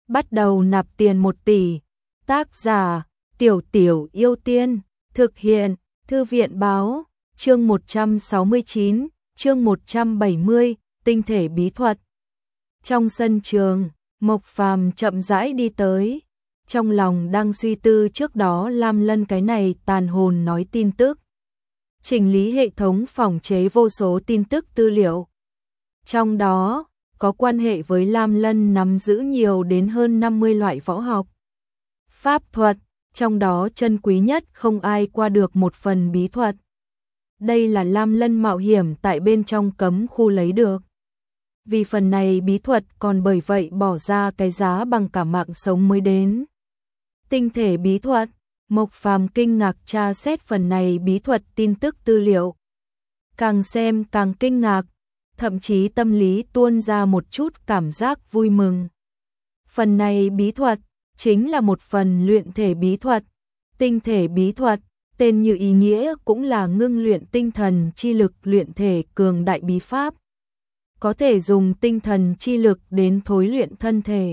bắt đầu nạp tiền 1 tỷ. Tác giả: Tiểu Tiểu Yêu Tiên. Thực hiện: Thư viện báo. Chương 169, chương 170, tinh thể bí thuật. Trong sân trường, Mộc Phàm chậm rãi đi tới, trong lòng đang suy tư trước đó Lam Lân cái này tàn hồn nói tin tức. Chỉnh lý hệ thống phòng chế vô số tin tức tư liệu. Trong đó, có quan hệ với Lam Lân nắm giữ nhiều đến hơn 50 loại võ học. Pháp thuật, trong đó chân quý nhất không ai qua được một phần bí thuật. Đây là Lam Lân mạo hiểm tại bên trong cấm khu lấy được. Vì phần này bí thuật còn bởi vậy bỏ ra cái giá bằng cả mạng sống mới đến. Tinh thể bí thuật, Mộc Phàm kinh ngạc tra xét phần này bí thuật tin tức tư liệu. Càng xem càng kinh ngạc, thậm chí tâm lý tuôn ra một chút cảm giác vui mừng. Phần này bí thuật chính là một phần luyện thể bí thuật. Tinh thể bí thuật, tên như ý nghĩa cũng là ngưng luyện tinh thần chi lực luyện thể cường đại bí pháp. Có thể dùng tinh thần chi lực đến thối luyện thân thể,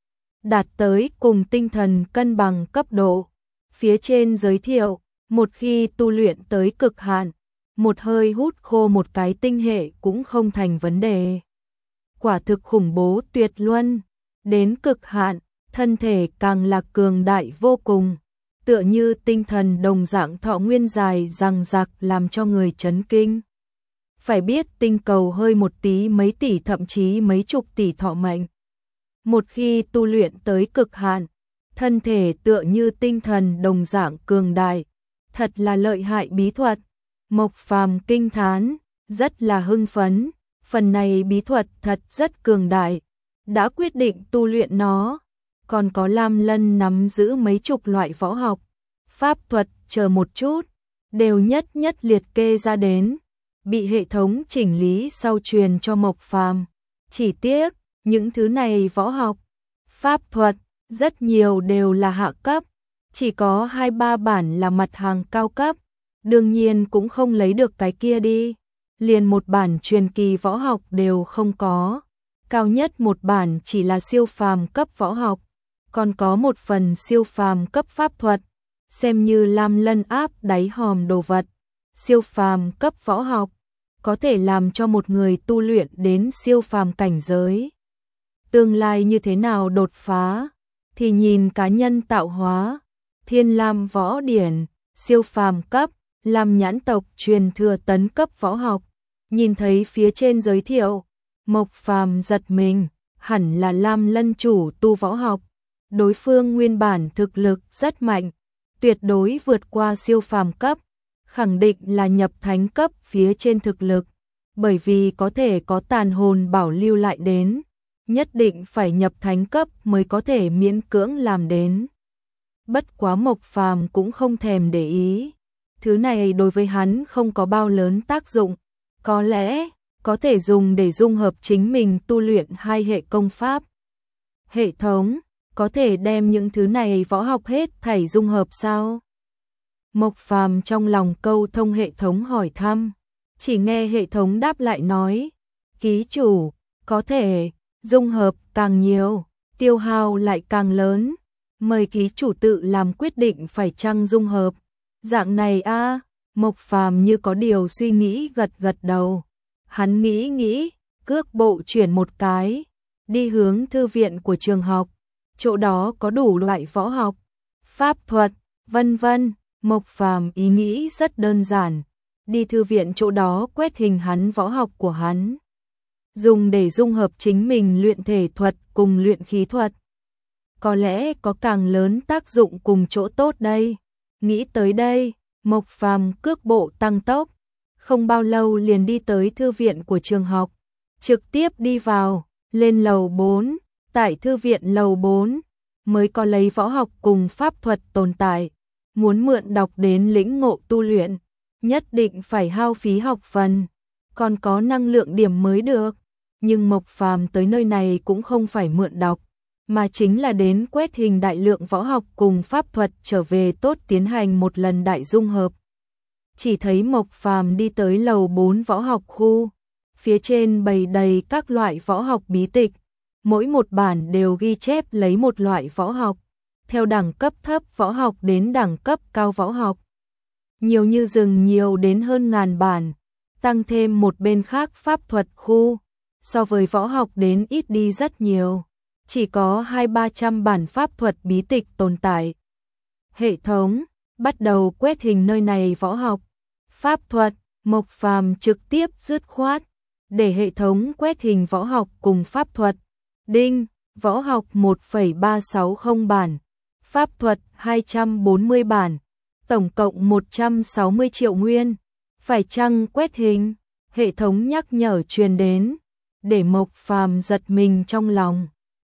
đạt tới cùng tinh thần cân bằng cấp độ. Phía trên giới thiệu, một khi tu luyện tới cực hạn, một hơi hút khô một cái tinh hệ cũng không thành vấn đề. Quả thực khủng bố tuyệt luân, đến cực hạn, thân thể càng là cường đại vô cùng, tựa như tinh thần đồng dạng thọ nguyên dài dằng dặc làm cho người chấn kinh. Phải biết tinh cầu hơi một tí mấy tỷ thậm chí mấy chục tỷ thọ mệnh. Một khi tu luyện tới cực hạn, thân thể tựa như tinh thần đồng dạng cường đại, thật là lợi hại bí thuật. Mộc Phàm kinh thán, rất là hưng phấn, phần này bí thuật thật rất cường đại, đã quyết định tu luyện nó. Còn có Lam Lân nắm giữ mấy chục loại võ học, pháp thuật, chờ một chút, đều nhất nhất liệt kê ra đến, bị hệ thống chỉnh lý sau truyền cho Mộc Phàm. Chỉ tiếc, những thứ này võ học, pháp thuật, rất nhiều đều là hạ cấp, chỉ có 2-3 bản là mặt hàng cao cấp, đương nhiên cũng không lấy được cái kia đi, liền một bản truyền kỳ võ học đều không có, cao nhất một bản chỉ là siêu phàm cấp võ học, còn có một phần siêu phàm cấp pháp thuật, xem như Lam Lân áp đáy hòm đồ vật. Siêu phàm cấp võ học có thể làm cho một người tu luyện đến siêu phàm cảnh giới. Tương lai như thế nào đột phá thì nhìn cá nhân tạo hóa. Thiên Lam võ điển, siêu phàm cấp, Lam nhãn tộc truyền thừa tấn cấp võ học. Nhìn thấy phía trên giới thiệu, Mộc Phàm giật mình, hẳn là Lam Lân chủ tu võ học. Đối phương nguyên bản thực lực rất mạnh, tuyệt đối vượt qua siêu phàm cấp, khẳng định là nhập thánh cấp phía trên thực lực, bởi vì có thể có tàn hồn bảo lưu lại đến, nhất định phải nhập thánh cấp mới có thể miễn cưỡng làm đến. Bất quá Mộc Phàm cũng không thèm để ý, thứ này đối với hắn không có bao lớn tác dụng, có lẽ có thể dùng để dung hợp chính mình tu luyện 2 hệ công pháp. Hệ thống có thể đem những thứ này võ học hết thảy dung hợp sao? Mộc Phàm trong lòng câu thông hệ thống hỏi thăm, chỉ nghe hệ thống đáp lại nói, ký chủ, có thể, dung hợp càng nhiều, tiêu hao lại càng lớn, mời ký chủ tự làm quyết định phải chăng dung hợp. Dạng này a, Mộc Phàm như có điều suy nghĩ gật gật đầu, hắn nghĩ, cước bộ chuyển một cái, đi hướng thư viện của trường học. Chỗ đó có đủ loại võ học, pháp thuật, vân vân. Mộc Phàm ý nghĩ rất đơn giản, đi thư viện chỗ đó quét hình hắn võ học của hắn, dùng để dung hợp chính mình luyện thể thuật cùng luyện khí thuật. Có lẽ có càng lớn tác dụng cùng chỗ tốt đây. Nghĩ tới đây, Mộc Phàm cước bộ tăng tốc, không bao lâu liền đi tới thư viện của trường học, trực tiếp đi vào, lên lầu 4. Tại thư viện lầu 4 mới có lấy võ học cùng pháp thuật tồn tại, muốn mượn đọc đến lĩnh ngộ tu luyện, nhất định phải hao phí học phần, còn có năng lượng điểm mới được. Nhưng Mộc Phàm tới nơi này cũng không phải mượn đọc, mà chính là đến quét hình đại lượng võ học cùng pháp thuật trở về tốt tiến hành một lần đại dung hợp. Chỉ thấy Mộc Phàm đi tới lầu 4 võ học khu, phía trên bày đầy các loại võ học bí tịch. mỗi một bản đều ghi chép lấy một loại võ học, theo đẳng cấp thấp võ học đến đẳng cấp cao võ học. Nhiều như rừng, nhiều đến hơn ngàn bản, tăng thêm một bên khác pháp thuật khu, so với võ học đến ít đi rất nhiều, chỉ có 200-300 bản pháp thuật bí tịch tồn tại. Hệ thống bắt đầu quét hình nơi này võ học, pháp thuật. Mộc Phàm trực tiếp dứt khoát để hệ thống quét hình võ học cùng pháp thuật. Đinh, võ học 1,360 bản, pháp thuật 240 bản, tổng cộng 160 triệu nguyên. Phải chăng quét hình? Hệ thống nhắc nhở truyền đến, để Mộc Phàm giật mình trong lòng.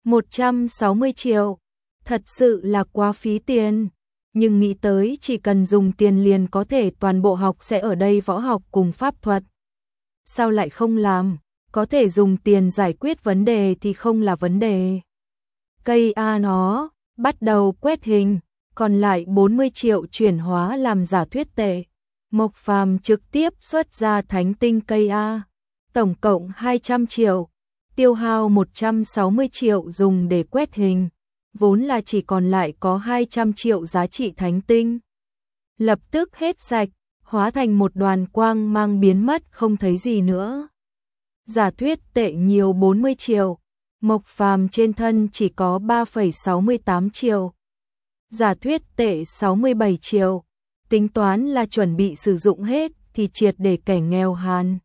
160 triệu, thật sự là quá phí tiền. Nhưng nghĩ tới chỉ cần dùng tiền liền có thể toàn bộ học sẽ ở đây võ học cùng pháp thuật. Sao lại không làm? Có thể dùng tiền giải quyết vấn đề thì không là vấn đề. Cây A nó bắt đầu quét hình, còn lại 40 triệu chuyển hóa làm giả thuyết tệ. Mộc Phàm trực tiếp xuất ra thánh tinh cây A, tổng cộng 200 triệu, tiêu hao 160 triệu dùng để quét hình. Vốn là chỉ còn lại có 200 triệu giá trị thánh tinh. Lập tức hết sạch, hóa thành một đoàn quang mang biến mất không thấy gì nữa. Giả thuyết tệ nhiều 40 triệu, Mộc Phàm trên thân chỉ có 3,68 triệu. Giả thuyết tệ 67 triệu, tính toán là chuẩn bị sử dụng hết thì triệt để kẻ nghèo hàn.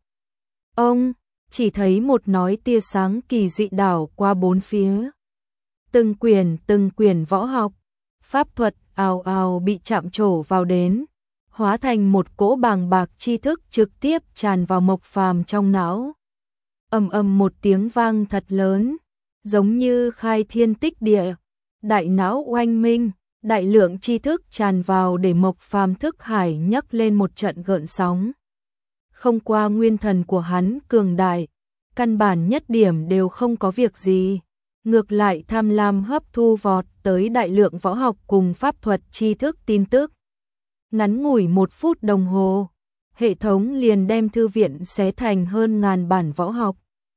Ông chỉ thấy một nói tia sáng kỳ dị đảo qua bốn phía. Từng quyển võ học, pháp thuật ào ào bị chạm trổ vào đến, hóa thành một cỗ bàng bạc tri thức trực tiếp tràn vào Mộc Phàm trong não. Ầm ầm một tiếng vang thật lớn, giống như khai thiên tích địa, đại não oanh minh, đại lượng tri thức tràn vào để Mộc Phàm thức hải nhấc lên một trận gợn sóng. Không qua nguyên thần của hắn cường đại, căn bản nhất điểm đều không có việc gì. Ngược lại tham lam hấp thu vọt tới đại lượng võ học cùng pháp thuật tri thức tin tức. Ngắn ngủi 1 phút đồng hồ, hệ thống liền đem thư viện xé thành hơn ngàn bản võ học.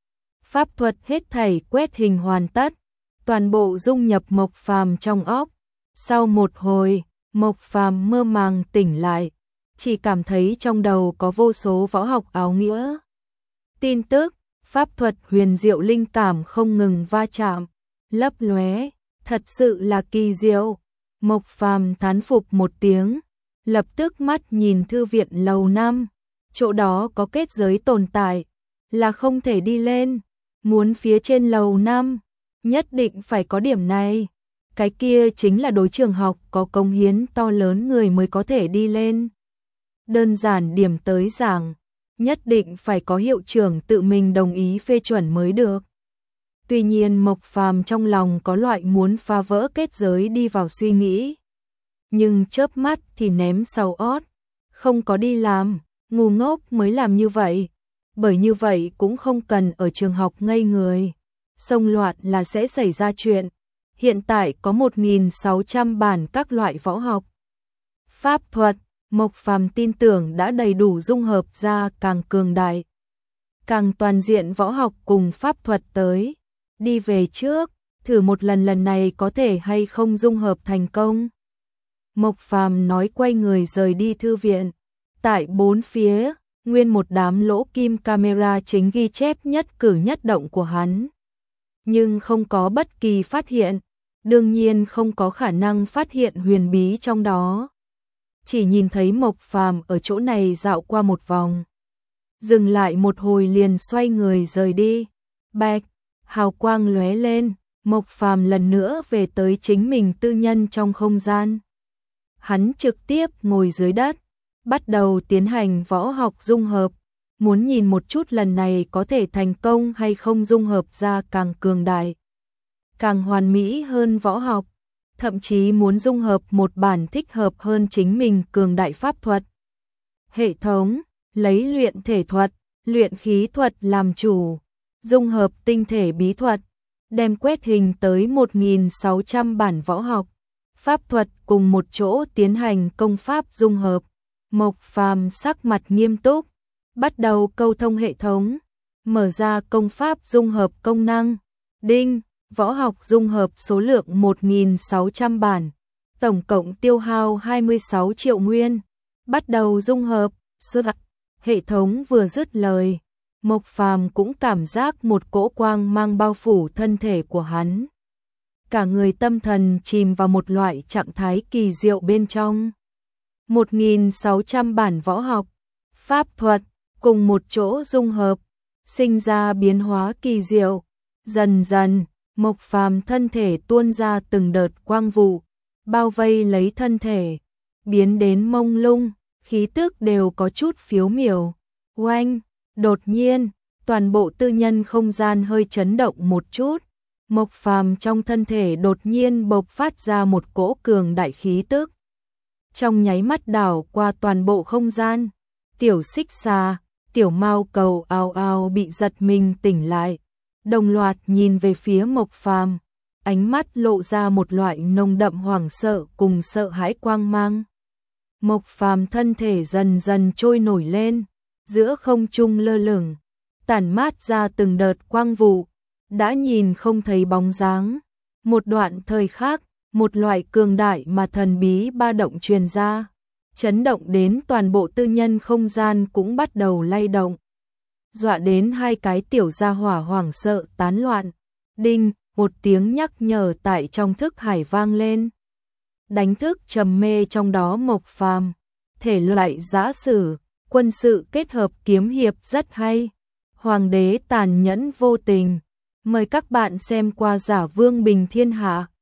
Pháp thuật hết thảy quét hình hoàn tất, toàn bộ dung nhập Mộc Phàm trong óc. Sau một hồi, Mộc Phàm mơ màng tỉnh lại, chỉ cảm thấy trong đầu có vô số võ học áo nghĩa. Tin tức, pháp thuật huyền diệu linh cảm không ngừng va chạm, lấp lóe, thật sự là kỳ diệu. Mộc Phàm thán phục một tiếng, lập tức mắt nhìn thư viện lầu 5, chỗ đó có kết giới tồn tại, là không thể đi lên, muốn phía trên lầu 5, nhất định phải có điểm này. Cái kia chính là đối trường học có công hiến to lớn người mới có thể đi lên. Đơn giản điểm tới giảng, nhất định phải có hiệu trưởng tự mình đồng ý phê chuẩn mới được. Tuy nhiên Mộc Phàm trong lòng có loại muốn phá vỡ kết giới đi vào suy nghĩ. Nhưng chớp mắt thì ném sau ót, không có đi làm, ngu ngốc mới làm như vậy. Bởi như vậy cũng không cần ở trường học ngây người. Xông loạn là sẽ xảy ra chuyện. Hiện tại có 1.600 bản các loại võ học. Pháp thuật, Mộc Phàm tin tưởng đã đầy đủ dung hợp ra càng cường đại, càng toàn diện võ học cùng pháp thuật tới. Đi về trước, thử một lần này có thể hay không dung hợp thành công. Mộc Phàm nói quay người rời đi thư viện. Tại bốn phía, nguyên một đám lỗ kim camera chính ghi chép nhất cử nhất động của hắn. Nhưng không có bất kỳ phát hiện, đương nhiên không có khả năng phát hiện huyền bí trong đó. Chỉ nhìn thấy Mộc Phàm ở chỗ này dạo qua một vòng, dừng lại một hồi liền xoay người rời đi. Bạch, hào quang lóe lên, Mộc Phàm lần nữa về tới chính mình tư nhân trong không gian. Hắn trực tiếp ngồi dưới đất, bắt đầu tiến hành võ học dung hợp, muốn nhìn một chút lần này có thể thành công hay không dung hợp ra càng cường đại, càng hoàn mỹ hơn võ học, thậm chí muốn dung hợp một bản thích hợp hơn chính mình cường đại pháp thuật. Hệ thống, lấy luyện thể thuật, luyện khí thuật làm chủ, dung hợp tinh thể bí thuật, đem quét hình tới 1.600 bản võ học, pháp thuật cùng một chỗ tiến hành công pháp dung hợp. Mộc Phàm sắc mặt nghiêm túc, bắt đầu câu thông hệ thống, mở ra công pháp dung hợp công năng, Đinh, võ học dung hợp số lượng 1.600 bản, tổng cộng tiêu hao 26 triệu nguyên. Bắt đầu dung hợp, hệ thống vừa dứt lời, Mộc Phàm cũng cảm giác một cỗ quang mang bao phủ thân thể của hắn. Cả người tâm thần chìm vào một loại trạng thái kỳ diệu bên trong. 1.600 bản võ học, pháp thuật, cùng một chỗ dung hợp, sinh ra biến hóa kỳ diệu. Dần dần, Mộc Phàm thân thể tuôn ra từng đợt quang vụ, bao vây lấy thân thể, biến đến mông lung, khí tức đều có chút phiếu miểu. Oanh, đột nhiên, toàn bộ tư nhân không gian hơi chấn động một chút. Mộc Phàm trong thân thể đột nhiên bộc phát ra một cỗ cường đại khí tức. Trong nháy mắt đảo qua toàn bộ không gian, tiểu xích xà, tiểu mao cầu ào ào bị giật mình tỉnh lại, đồng loạt nhìn về phía Mộc Phàm, ánh mắt lộ ra một loại nồng đậm hoảng sợ cùng sợ hãi quang mang. Mộc Phàm thân thể dần dần trôi nổi lên, giữa không trung lơ lửng, tản mát ra từng đợt quang vụ, đã nhìn không thấy bóng dáng. Một đoạn thời khác, một loại cường đại mà thần bí ba động truyền ra, chấn động đến toàn bộ tư nhân không gian cũng bắt đầu lay động. Dọa đến hai cái tiểu gia hỏa hoảng sợ tán loạn. Đinh, một tiếng nhắc nhở tại trong thức hải vang lên. Đánh thức trầm mê trong đó Mộc Phàm, thể loại giã sử, quân sự kết hợp kiếm hiệp rất hay. Hoàng đế tàn nhẫn vô tình. Mời các bạn xem qua Giả Vương Bình Thiên Hạ.